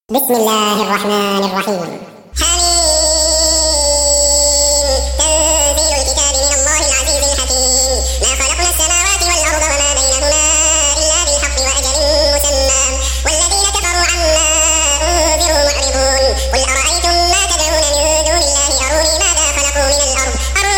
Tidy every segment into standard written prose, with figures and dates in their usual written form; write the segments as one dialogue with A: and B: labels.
A: بسم الله الرحمن الرحيم. تنزيل الكتاب من الله العزيز الحكيم. ما خلقنا السماوات والأرض وما بينهما إلا بالحق وأجل مسمى والذين كفروا عما أنذروا معرضون. قل أرأيتم ما تدعون من دون الله أروني ماذا خلقوا من الأرض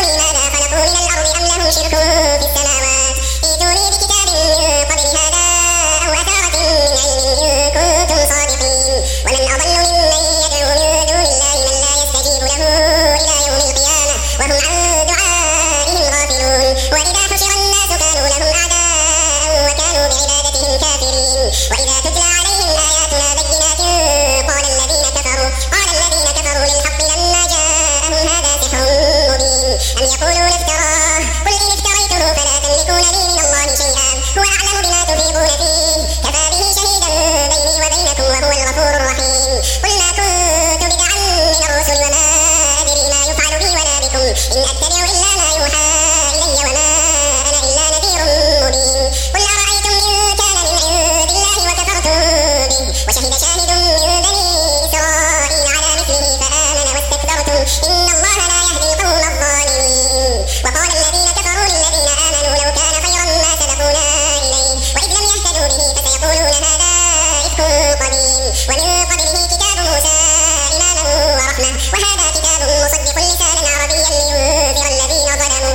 A: أم لهم شرك في السماوات ائتوني بكتاب من قبل هذا أو أثارة من علم إن كنتم صادقين. ومن أضل ممن يدعو من دون الله من لا يستجيب له إلى يوم القيامة وهم عن دعائهم غافلون. وإذا حشر الناس كانوا لهم أعداء وكانوا بعبادتهم كافرين. وإذا تتلى عليهم آياتنا بينات قال الذين كفروا للحق لما جاءهم هذا سحر مبين أم يقولون افتراه قل إن افتريته فلا تملكون لي من الله شيئا هو أعلم بما تفيضون فيه كفى به شهيدا بيني وبينكم وهو الغفور الرحيم. قل ما كنت بدعا من الرسل وما أدري ما يفعل بي ولا بكم إن أتبع إلا ما يوحى إلي وما أنا إلا نذير مبين. قل أرأيتم إن كان من عند الله وكفرتم به وشهد شاهد من بني إسرائيل على مثله فآمن واستكبرتم إن الله لا يهدي القوم الظالمين. وقال الذين كفروا للذين آمنوا لو كان خيرا ما سبقونا إليه وإذ لم يهتدوا به فسيقولون هذا إفك قديم. ومن قبله كتاب موسى إماما ورحمة وهذا كتاب مصدق لسانا عربيا لينذر الذين ظلموا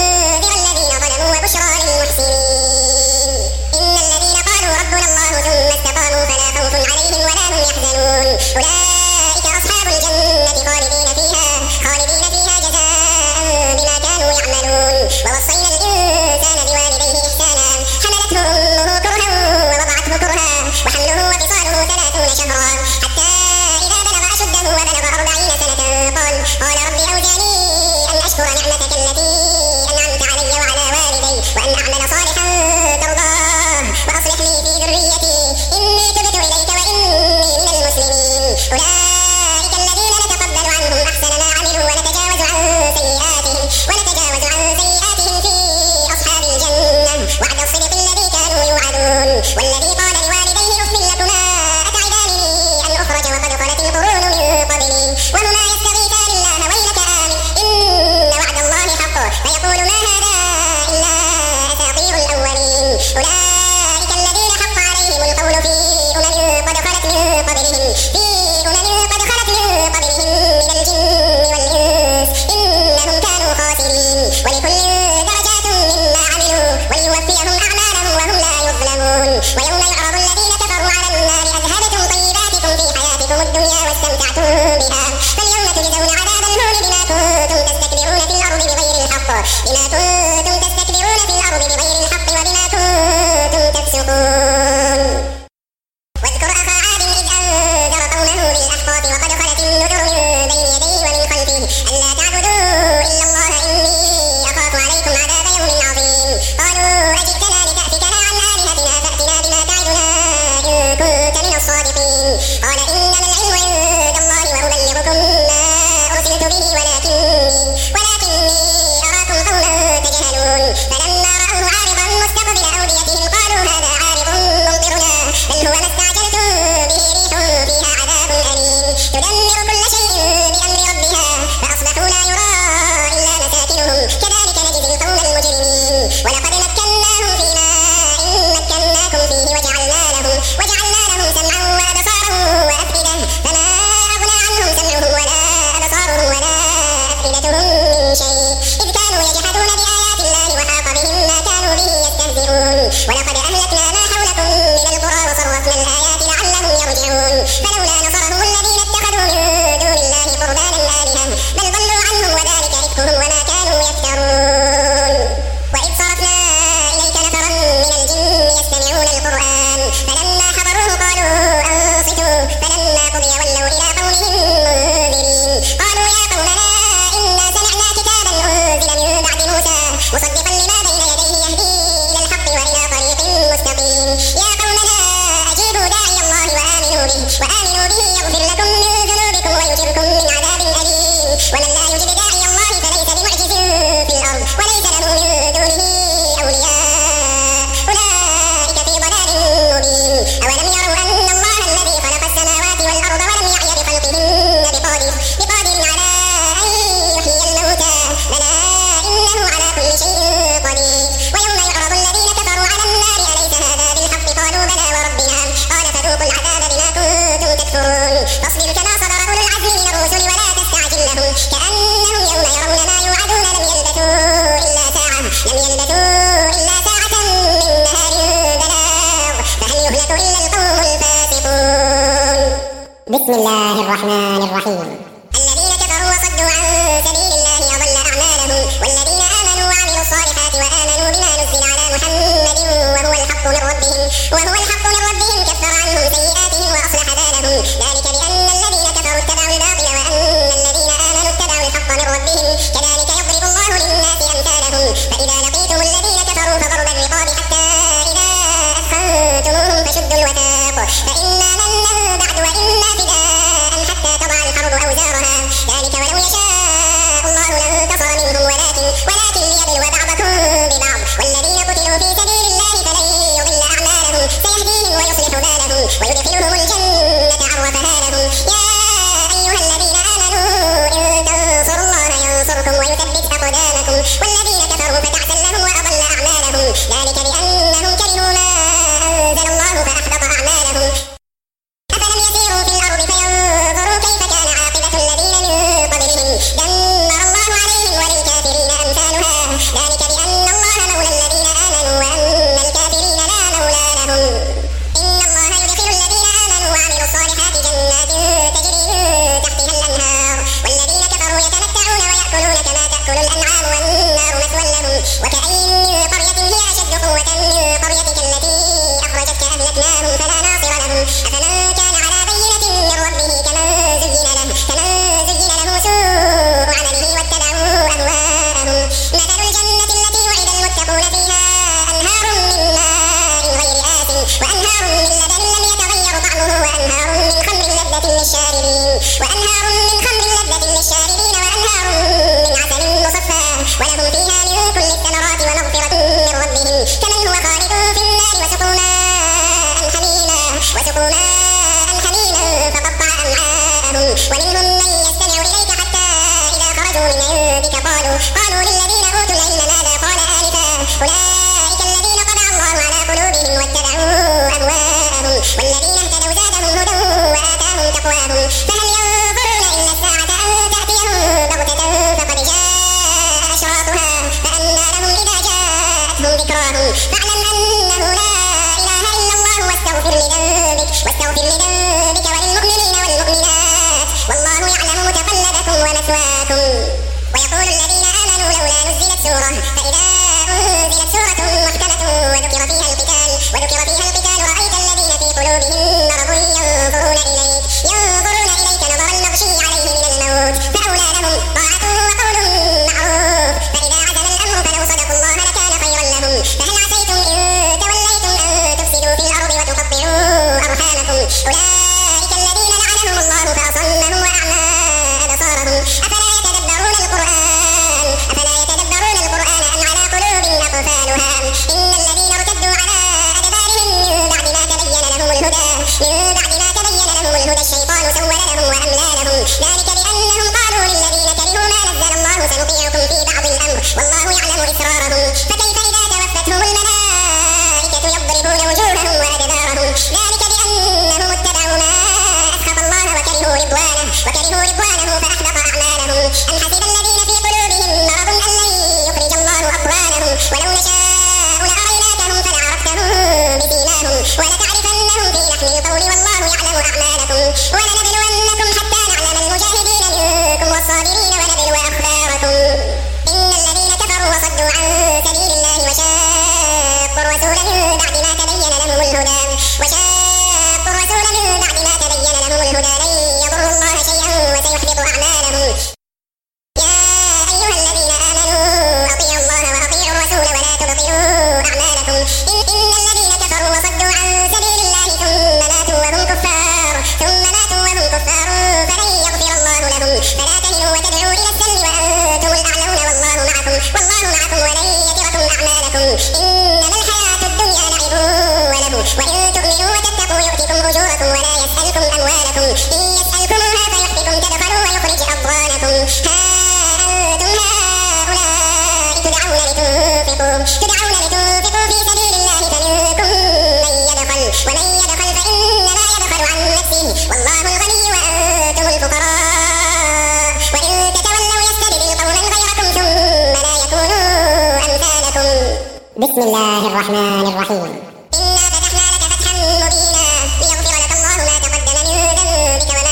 A: وبشرى للمحسنين. إن الذين قالوا ربنا الله ثم استقاموا فلا خوف عليهم ولا هم يحزنون أولئك أصحاب الجنة خالدين فيها جزاء بما كانوا يعملون. ووصينا الإنسان بوالديه إحسانا حملته أمه كرها ووضعته كرها وحمله وفصاله 30 شهرا حتى إذا بلغ أشده وبلغ 40 سنة قال رب أوزعني أن أشكر نعمتك التي أنعمت علي وعلى والدي وأن أعمل صالحا ترضاه وأصلح لي في ذريتي إني تبت إليك وإني من المسلمين. أولئك الذين نتقبل عنهم أحسن ما عملوا ونتجاوز عن سيئاتهم في أصحاب الجنة وعد الصدق الذي كانوا يوعدون. والذي قال لوالديه أف لكما أتعدانني أن أخرج وقد خلت القرون من قبلي وهما يستغيثان الله ويلك آمن إن وعد الله حق فيقول ما هذا إلا أساطير الأولين. أولئك الذين حق عليهم القول في أمم قد خلت من قبلهم من الجن والإنس إنهم كانوا خاسرين. ولكل درجات مما عملوا وليوفيهم أعمالهم وهم لا يظلمون. ويوم يعرض الذين كفروا على النار أذهبتم طيباتكم في حياتكم الدنيا واستمتعتم بها فاليوم تجزون عذاب الهون بما كنتم تستكبرون في الأرض بغير الحق وبما كنتم تفسقون. واذكر أخا عاد إذ أنذر قومه بالأحقاف وقد خلت النذر من بين يديه ومن خلفه ألا تعبدوا إلا الله إني أخاف عليكم عذاب يوم عظيم. قالوا أجئتنا لتأفكنا عن آلهتنا فأتنا بما تعدنا إن كنت من الصادقين. قال إنما العلم عند الله وأبلغكم ما أرسلت به ولكني أراكم قوما تجهلون. فلما رأوه عارضا مستقبل أوديتهم قالوا هذا عارض ممطرنا بل هو ما استعجلتم به ريح فيها عذاب أليم تدمر كل شيء بأمر ربها فأصبحوا لا يرى إلا مساكنهم كذلك نجزي القوم المجرمين. ولقد مكناهم في ماء مكناكم فيه وجعلنا لهم سمعا وأبصارا وأفئدة فما أغنى عنهم سمعهم ولا أبصارهم ولا أفئدتهم من شيء إذ كانوا يجحدون بآيات الله وحاق بهم ما كانوا به يستهزئون. ولقد أهلكنا ما حولكم من القرى وصرفنا الآيات لعلهم يرجعون. فلولا نصرهم الذين اتخذوا من دون الله قربانا آلهة بل ضلوا عنهم وذلك إفكهم وما كانوا يفترون. وإذ صرفنا إليك نفرا من الجن يستمعون القرآن فلما حضروه قالوا أنصتوا فلما قضي ولوا إلى قومهم منذرين. قالوا يا قومنا إنا سمعنا كتابا أنزل من بعد موسى مصدقا لما بين يديه يهدي إلى الحق وإلى طريق مستقيم. يا قومنا أجيبوا داعي الله وآمنوا به يغفر لكم من ذنوبكم ويجركم من عذاب أليم. بسم الله الرحمن الرحيم. الذين كفروا وصدوا عن سبيل الله أضل أعمالهم والذين آمنوا وعملوا الصالحات وآمنوا بما نزل على محمد وهو الحق من ربهم كفر عنهم سيئاتهم وأصلح بالهم ذلك بأن الذين كفروا اتبعوا الباطل وأن الذين آمنوا اتبعوا الحق من ربهم كذلك يضرب الله للناس أمثالهم فإذا لقيتم الذين كفروا فضرب الرقاب حتى إذا أثخنتموهم فشدوا الوثاق فإما منا بعد وإما فداء حتى تضع الحرب أوزارها ذلك ولو يشاء الله لانتصر منهم ولكن ليبلو بعضكم ببعض والذين قتلوا في سبيل الله فلن يضل أعمالهم سيهديهم ويصلح بالهم ويدخلهم الجنة عرفها لهم يا أيها الذين آمنوا إن تنصروا الله ينصركم ويثبت أقدامكم والذين كفروا فتعسا لهم وأضل أعمالهم ذلك بأنهم كرهوا ما أنزل الله فأحبط أعمالهم أفلم يسيروا في الأرض فينظروا كيف كان عاقبة الذين من قبلهم دمر الله عليهم وللكافرين أمثالها ذلك بأن الله مولى الذين آمنوا وأن الكافرين لا مولى لهم إن الله يدخل الذين آمنوا وعملوا الصالحات جنات تجري من تحتها الأنهار والذين كفروا يتمتعون ويأكلون كما تأكل الأنعام والنار مثوى لهم وكأين من قرية هي أشد قوة من قريتك التي أخرجتك أهلكناهم فلا ناصر لهم أفمن كان على بينة من ربه كمن زين له سوء عمله واتبعوا أهواءهم مثل الجنة التي وعد المتقون فيها أنهار من ماء غير آسن وأنهار من لبن لم يتغير طعمه وأنهار من خمر لذة للشاربين وأنهار من عسل مصفى ولهم فيها من كل الثمرات ومغفرة من ربهم كمن هو خالد في النار وسقوا ماء حميما فقطع أمعاءهم ومنهم من يستمع إليك حتى إذا خرجوا من عندك قالوا للذين أوتوا العلم ماذا قال آنفا أولئك الذين طبع الله على قلوبهم واتبعوا أهواءهم والذين اهتدوا زادهم هدى وآتاهم تقواهم فهل ينظرون إلا الساعة أن تأتيهم بغتة فقد جاء أشراطها فأنى لهم إذا جاءتهم ذكراهم فاعلم أنه لا إله إلا الله واستغفر لذنبك وللمؤمنين والمؤمنات والله يعلم متقلبكم ومثواكم ويقول الذين آمنوا لولا نزلت سورة فإذا أنزلت سورة محكمة وذكر فيها القتال رأيت الذين في قلوبهم مرض ينظرون إليك نظر المغشي عليه من الموت فأولى لهم طاعة وقول معروف فإذا عزم الأمر فلو صدقوا الله لكان خيرا لهم فهل عسيتم إن توليتم أن تفسدوا في الأرض وتقطعوا أرحامكم أولئك الذين لعنهم الله فأصمهم وأعمى أبصارهم أفلا يتدبرون القرآن أم على قلوب أقفالها إن الذين ارتدوا على أدبارهم من بعد ما تبين لهم الهدى الشيطان سول لهم وأملى لهم ذلك بأنهم قالوا للذين كرهوا ما نزل الله سنطيعكم في بعض الأمر والله يعلم إسرارهم فكيف إذا توفتهم الملائكة يضربون وجوههم وأدبارهم ذلك بأنهم اتبعوا ما أسخط الله وكرهوا رضوانه فأحبط أعمالهم أم حسب الذين في قلوبهم مرض أن لن يخرج الله أضغانهم ولو نشاء لأريناكهم فلعرفتهم بسيماهم ولتعرفنهم في لحن القول والله يعلم أعمالكم ولنبلونكم حتى نعلم المجاهدين منكم والصابرين ونبلو أخباركم إن الذين كفروا وصدوا عن سبيل الله وشاقوا الرسول من بعد ما تبين لهم الهدى لن يضروا الله شيئا وسيحبط أعمالهم يا أيها الذين آمنوا أطيعوا الله وأطيعوا الرسول ولا تبطلوا أعمالكم إن الذين كفروا وصدوا عن سبيل الله ثم ماتوا وهم كفار فلن يغفر الله لهم فلا تهنوا وتدعوا إلى السلم وأنتم الأعلون والله معكم ولن يتركم أعمالكم إنما الحياة الدنيا لعب ولهو وإن تؤمنوا وتتقوا يؤتكم أجوركم ولا يسألكم أموالكم إن يسألكموها فيحفكم تبخلوا ويخرج أضغانكم ها أنتم هؤلاء تدعون لتنفقوا في سبيل الله فمنكم من يبخل ومن يبخل فإنما يبخل عن نفسه والله الغني وأنتم الفقراء وإن تتولوا يستبدل قوما غيركم ثم لا يكونوا أمثالكم بسم الله الرحمن الرحيم إنا فتحنا لك فتحا مبينا ليغفر لك الله ما تقدم من ذنبك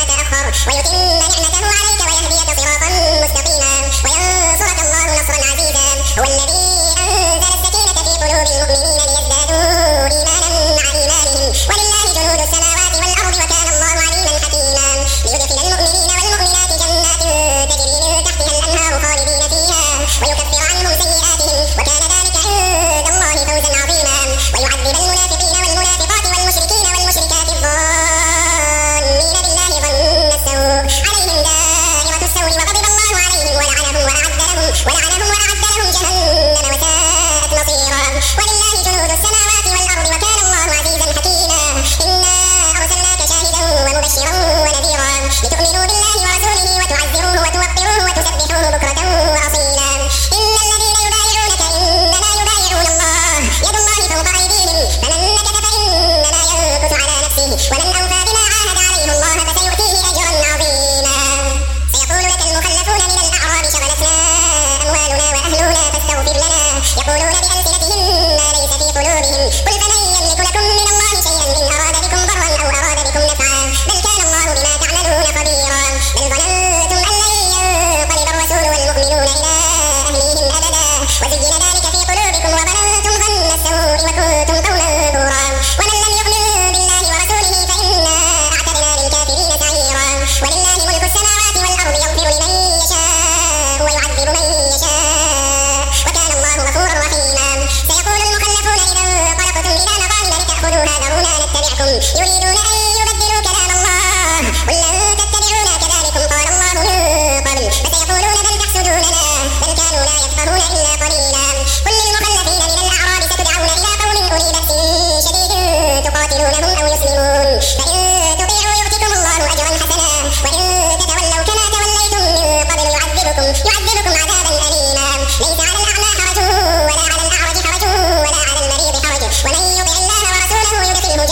A: قلوبهم قل فمن يملك لكم من الله شيئا إن أراد بكم ضرا أو أراد بكم نفعا بل كان الله بما تعملون خبيرا بل ظننتم أن لن ينقلب الرسول والمؤمنون إلى أهليهم أبدا وزين ذلك في قلوبكم وظننتم ظن السوء وكنتم قوما بورا ومن لم يؤمن بالله ورسوله فإنا أعتدنا للكافرين سعيرا ولله ملك السماوات والأرض يغفر لمن يشاء ويعذب من يشاء وكان الله غفورا رحيما سيقول المخلفون إذا انطلقتم إلى مغانم لتأخذوها ذرونا نتبعكم يريدون أن يبدلوا كلام الله قل لن تتبعونا كذلكم قال الله من قبل فسيقولون بل تحسدوننا بل كانوا لا يفقهون إلا قليلا قل للمخلفين من الأعراب ستدعون إلى قوم أولي بأس شديد تقاتلونهم أو يسلمون فإن تطيعوا يؤتكم الله أجرا حسنا وإن تتولوا كما توليتم من قبل يعذبكم عذابا أليما ليس على الأعمى حرج ولا على الأعرج حرج ولا على المريض حرج ومن يطع الله ورسوله يدخله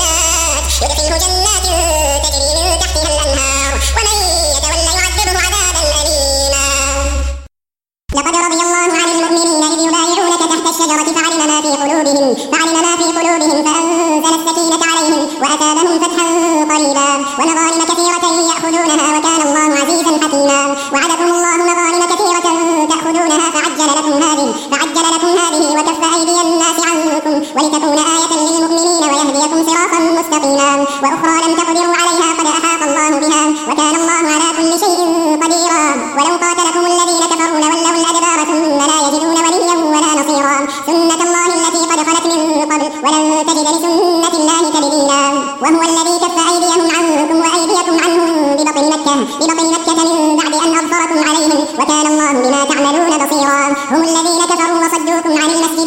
A: جنات تجري من تحتها الأنهار ومن يتولى يعذبه عذابا أليما لقد رضي الله عن المؤمنين إذ يبايعونك تحت الشجرة فعلم ما في قلوبهم فأنزل السكينة عليهم وأثابهم فتحا قريبا ومغانم كثيرة يأخذونها وكان الله عزيزا حكيما وعدكم الله مغانم كثيرة تأخذونها فعجل لكم هذه وكف أيدي الناس عنكم ولتكون آية للمؤمنين ويهديكم صراطا مستقيما وأخرى لم تقدروا عليها قد أحاط الله بها وكان الله على كل شيء قديرا ولو قاتلكم الذين كفروا لولوا الأدبار ثم لا يجدون وليا ولا نصيرا سنة الله التي قد خلت من قبل ولن تجد لسنة الله تبديلا وهو الذي كف أيديهم عنكم وأيديكم عنهم ببطن مكة من بعد أن أظفركم عليهم وكان الله بما تعملون بصيرا هم الذين كفروا وصدوكم عن المسجد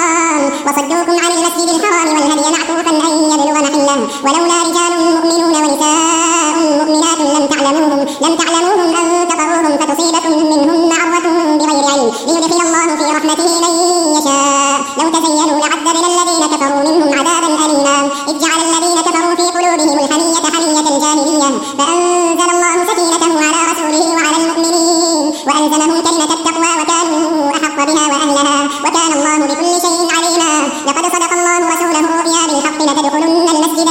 A: الحرام والهدي معكوفا أن يبلغ محله ولولا رجال مؤمنون ونساء مؤمنات لم تعلموهم أن تطروهم فتصيبكم منهم معرة بغير علم ليدخل الله في رحمته من يشاء لو تزينوا لعذبنا الذين كفروا منهم عذابا أليما إذ جعل الذين كفروا في قلوبهم حمية الجاهلية فأنزل الله سكينته على رسوله وعلى المؤمنين وألزمهم كلمة التقوى وكانوا أحق بها وأهلها وكان الله بكل شيء عليما لقد صدق الله رسوله الرؤيا بالحق لتدخلن المسجد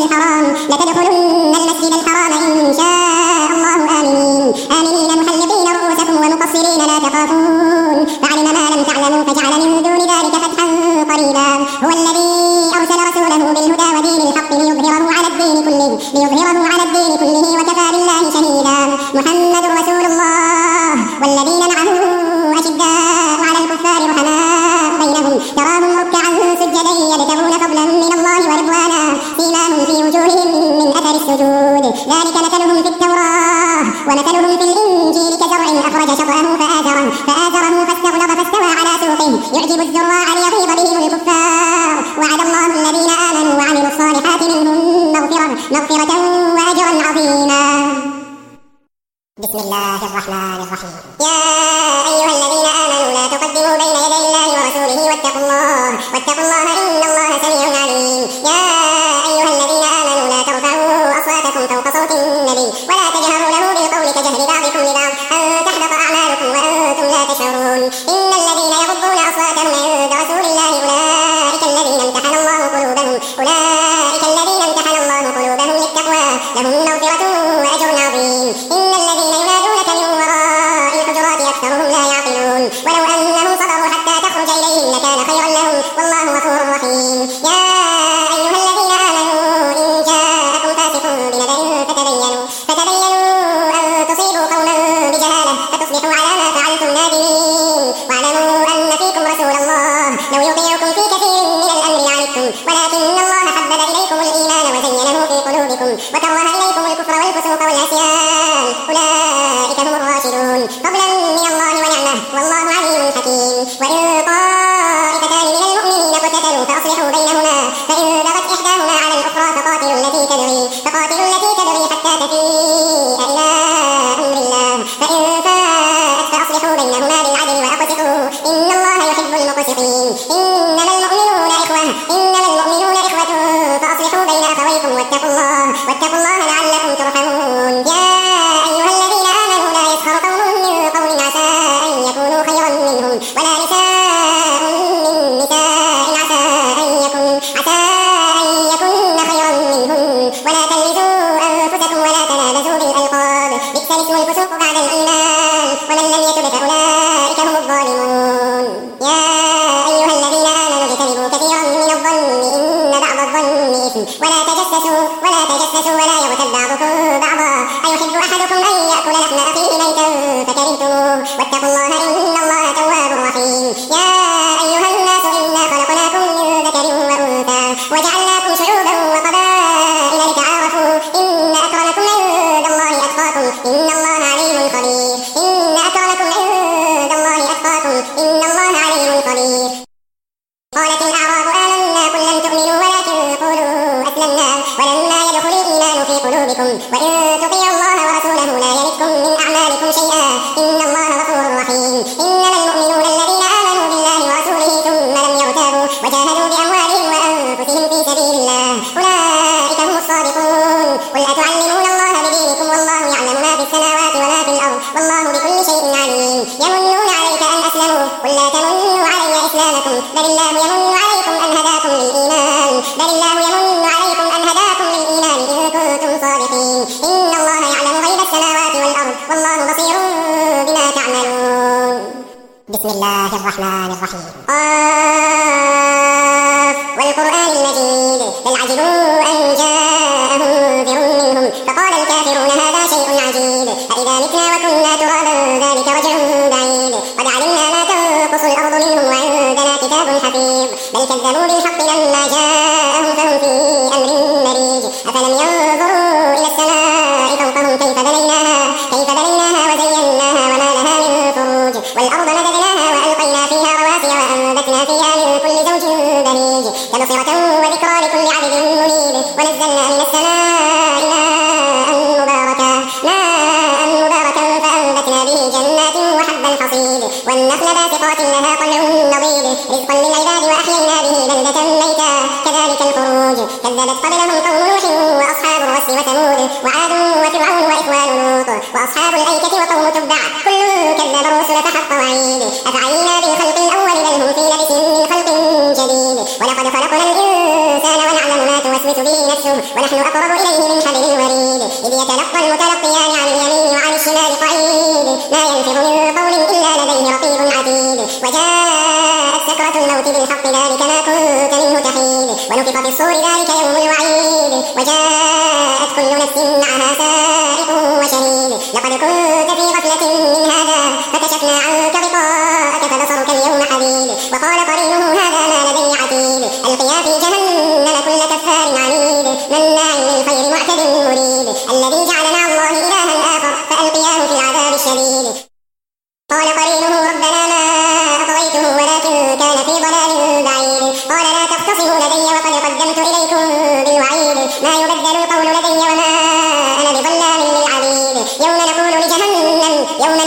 A: الحرام إن شاء الله آمنين محلقين رؤوسكم ومقصرين لا تخافون فعلم ما لم تعلموا فجعل من دون ذلك فتحا قريبا هو الذي أرسل رسوله بالهدى ودين الحق ليظهره على الدين كله وكفى بالله شهيدا محمد رسول الله والذين معه أشداء على الكفار رحماء بينهم تراهم ركعا سجدا يبتغون فضلا من الله ورضوانا سيماهم في وجوههم من أثر السجود ذلك مثلهم في التوراة ومثلهم في الإنجيل كزرع أخرج شطأه فآزره فاستوى على سوقه يعجب الزراع ليغيظ بهم الكفار وعد الله الذين آمنوا وعملوا الصالحات منهم مغفرة وأجرا عظيما بسم الله الرحمن الرحيم يا أيها الذين آمنوا لا تقدموا بين يدي الله ورسوله واتقوا الله إن الله سميع عليم يا أيها الذين آمنوا لا ترفعوا أصواتكم فوق صوت النبي ولا تجهروا له بالقول كجهر بعضكم لبعض أن تحبط أعمالكم وأنتم لا تشعرون إن الذين يغضون أصواتهم عند رسول الله أولئك الذين امتحن الله قلوبهم للتقوى لهم مغفرة وأجر عظيم إن الذين ينادونك من وراء الحجرات أكثرهم لا يعقلون ولو أنهم صبروا حتى تخرج إليهم لكان خيرا لهم والله غفور رحيم يا أيها الذين آمنوا إن جاءكم فاسق بنبأ فتبينوا أن تصيبوا قوما بجهالة فتصبحوا على ما فعلتم نادمين واعلموا أن فيكم رسول الله لو يطيعكم في كثير من الأمر لعنتم ولكن الله حبب إليكم الإيمان وزينه في قلوبكم وكره إليكم الكفر والفسوق والعصيان أولئك هم الراشدون فضلا من الله ونعمة والله عليم حكيم وإن طائفتان من المؤمنين اقتتلوا فأصلحوا بينهما فإن بغت إحداهما على الأخرى فقاتلوا التي تبغي حتى تفيء إلى أمر الله فإن فاءت فأصلحوا بينهما بالعدل وأقسطوا إن الله يحب المقسطين إنما المؤمنون إخوة فأصلحوا بين أخويكم واتقوا الله لعلكم ترحمون يا أيها الذين آمنوا لا يسخر قوم من قوم عسى أن يكونوا خيرا منهم ولا نساء من نساء عسى أن يكن تجسسوا ولا يغتب بعضكم بعضا أيحب أحدكم أن يأكل لحم أخيه ميتا فكرهتموه واتقوا الله إن الله تواب رحيم يا أيها الناس إنا خلقناكم من ذكر وأنثى وجعلناكم شعوبا وقبائل لتعارفوا إن أكرمكم عند الله أتقاكم إن الله عليم خبير إن أكرمكم عند الله أتقاكم إن الله عليم خبير قالت الأعراب آمنا قل لم تؤمنوا ولكن قولوا أسلمنا ولما يدخل الإيمان في قلوبكم وإن تطيعوا الله ورسوله لا يلدكم من أعمالكم شيئا إن الله غفور رحيم إنما المؤمنون الذين آمنوا بالله ورسوله ثم لم يرتابوا وجاهدوا بأموالهم وأنفسهم في سبيل الله أولئك هم الصادقون قل أتعلمون الله بدينكم والله يعلم ما في السماوات وما في الأرض والله بكل شيء عليم يمنون عليك أن أسلموا قل لا تمنوا علي إسلامكم بل الله يمن عليكم أن هداكم للإيمان إن كنتم صادقين إن الله يعلم غيب السماوات والأرض والله بصير بما تعملون بسم الله الرحمن الرحيم والقرآن المجيد بل عجبوا أن جاءهم منذر منهم فقال الكافرون هذا شيء عجيب أإذا متنا وكنا ترابا ذلك رجع بعيد قد علمنا ما تنقص الأرض منهم وعندنا كتاب حفيظ بل كذبوا بالحق لما جاءهم فهم في أمر مريج أفلم ينظروا إلى السماء فوقهم كيف بنيناها وزيناها وما لها من فروج والأرض مددناها وألقينا فيها رواسي وأنبتنا فيها من كل زوج بهيج تبصرة وذكرى لكل عبد منيب ونزلنا من السماء ماء مباركا فأنبتنا به جنات وحب الحصيد والنخل باسقات لها طلع نضيد رزقا للعباد وأحيينا به بلدة ميتا كذلك الخروج كذبت قبلهم قوم نوح وأصحاب الرس وثمود وعاد وفرعون وإخوان لوط وأصحاب الأيكة وقوم تبع كل كذب الرسل فحق وعيد أفعينا بالخلق الأول بل هم في لبس من خلق جديد ولقد خلقنا الإنسان ونعلم ما توسوس به نفسه ونحن أقرب إليه من حبل الوريد إذ يتلقى المتلقيان عن اليمين وعن الشمال قعيد ما يلفظ من قول إلا لديه رقيب عتيد وجاءت سكرة الموت بالحق ذلك ما كنت منه تحيد ونفخ في الصور ذلك يوم الوعيد وجاءت كل نفس معها سائق وشهيد لقد كنت في غفلة من هذا فكشفنا عنك غطاءك فبصرك اليوم حديد وقال قرينه هذا ما لدي عتيد ألقيا في جهنم كل كفار عنيد مناع للخير معتد مريب الذي جعل مع الله إلها آخر فألقياه في العذاب الشديد قال قرينه ربنا ما أطغيته ولكن كان في ضلال بعيد قال لا تختصموا لدي وقد قدمت إليكم بالوعيد ما يبدل القول لدي وما أنا بظلام للعبيد يوم نقول لجهنم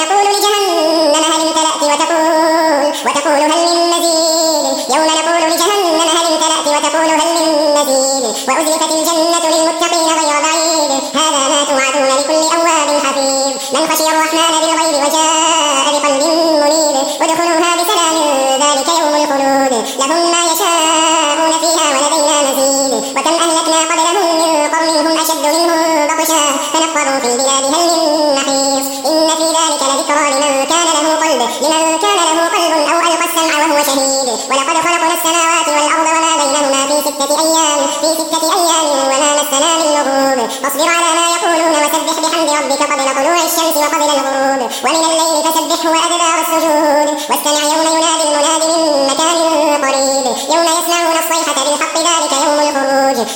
A: هل امتلأت وتقول هل من مزيد يوم نقول لجهنم هل امتلأت وتقول هل من مزيد وأزلفت الجنة للمتقين غير بعيد هذا ما توعدون لكل أواب حفيظ من خشي الرحمن بالغيب وجاء بقلب منيب ادخلوها بسلام ذلك يوم الخلود لهم ما يشاءون فيها ولدينا مزيد وكم أهلكنا قبلهم من قرن هم أشد منهم بطشا فنقروا في البلاد هل من محيص إن في ذلك لذكرى لمن كان له قلب أو ألقى السمع وهو شهيد ولقد خلقنا السماوات والأرض وما بينهما في ستة أيام وما مسنا من لغوب فاصبر على ما يقولون وسبح بحمد ربك قبل طلوع الشمس وقبل الغروب ومن الليل فسبحه وأدبار السجود واستمع يوم ينادي المناد من مكان قريب يوم يسمعون الصيحة بالحق ذلك يوم الخروج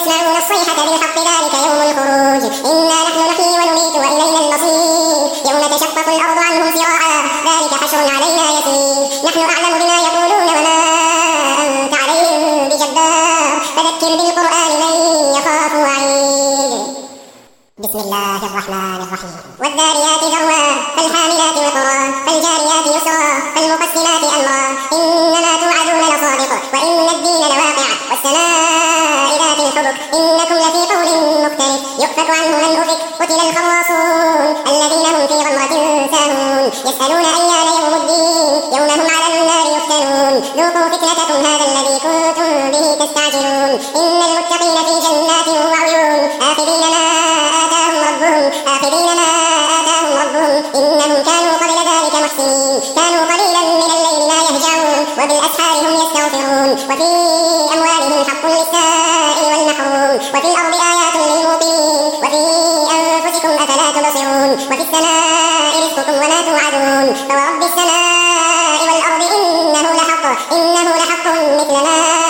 A: إنا نحن نحيي ونميت وإلينا المصير يوم تشقق الأرض عنهم سراعا ذلك حشر علينا يسير نحن أعلم بما يقولون وما أنت عليهم بجبار فذكر بالقرآن من يخاف وعيد بسم الله الرحمن الرحيم والذاريات ذروا فالحاملات وقرا فالجاريات يسرا فالمقسمات أمرا إنما توعدون لصادق وإن الدين لواقع والسماء ذات الحبك إنكم لفي قول مختلف يؤفك عنه من أفك قتل الخراصون الذين هم في غمرة ساهون يسألون أيان يوم الدين يوم هم على النار يفتنون ذوقوا فتنتكم هذا الذي كنتم به تستعجلون إن المتقين في جنات وعيون آخذين ما آتاهم ربهم إنهم كانوا قبل ذلك محسنين كانوا قليلا من الليل ما يهجعون وبالأسحار هم يستغفرون وفي أموالهم حق للسائل والمحروم وفي الأرض وفي السماء رزقكم وما توعدون فورب السماء والأرض إنه لحق مثل ما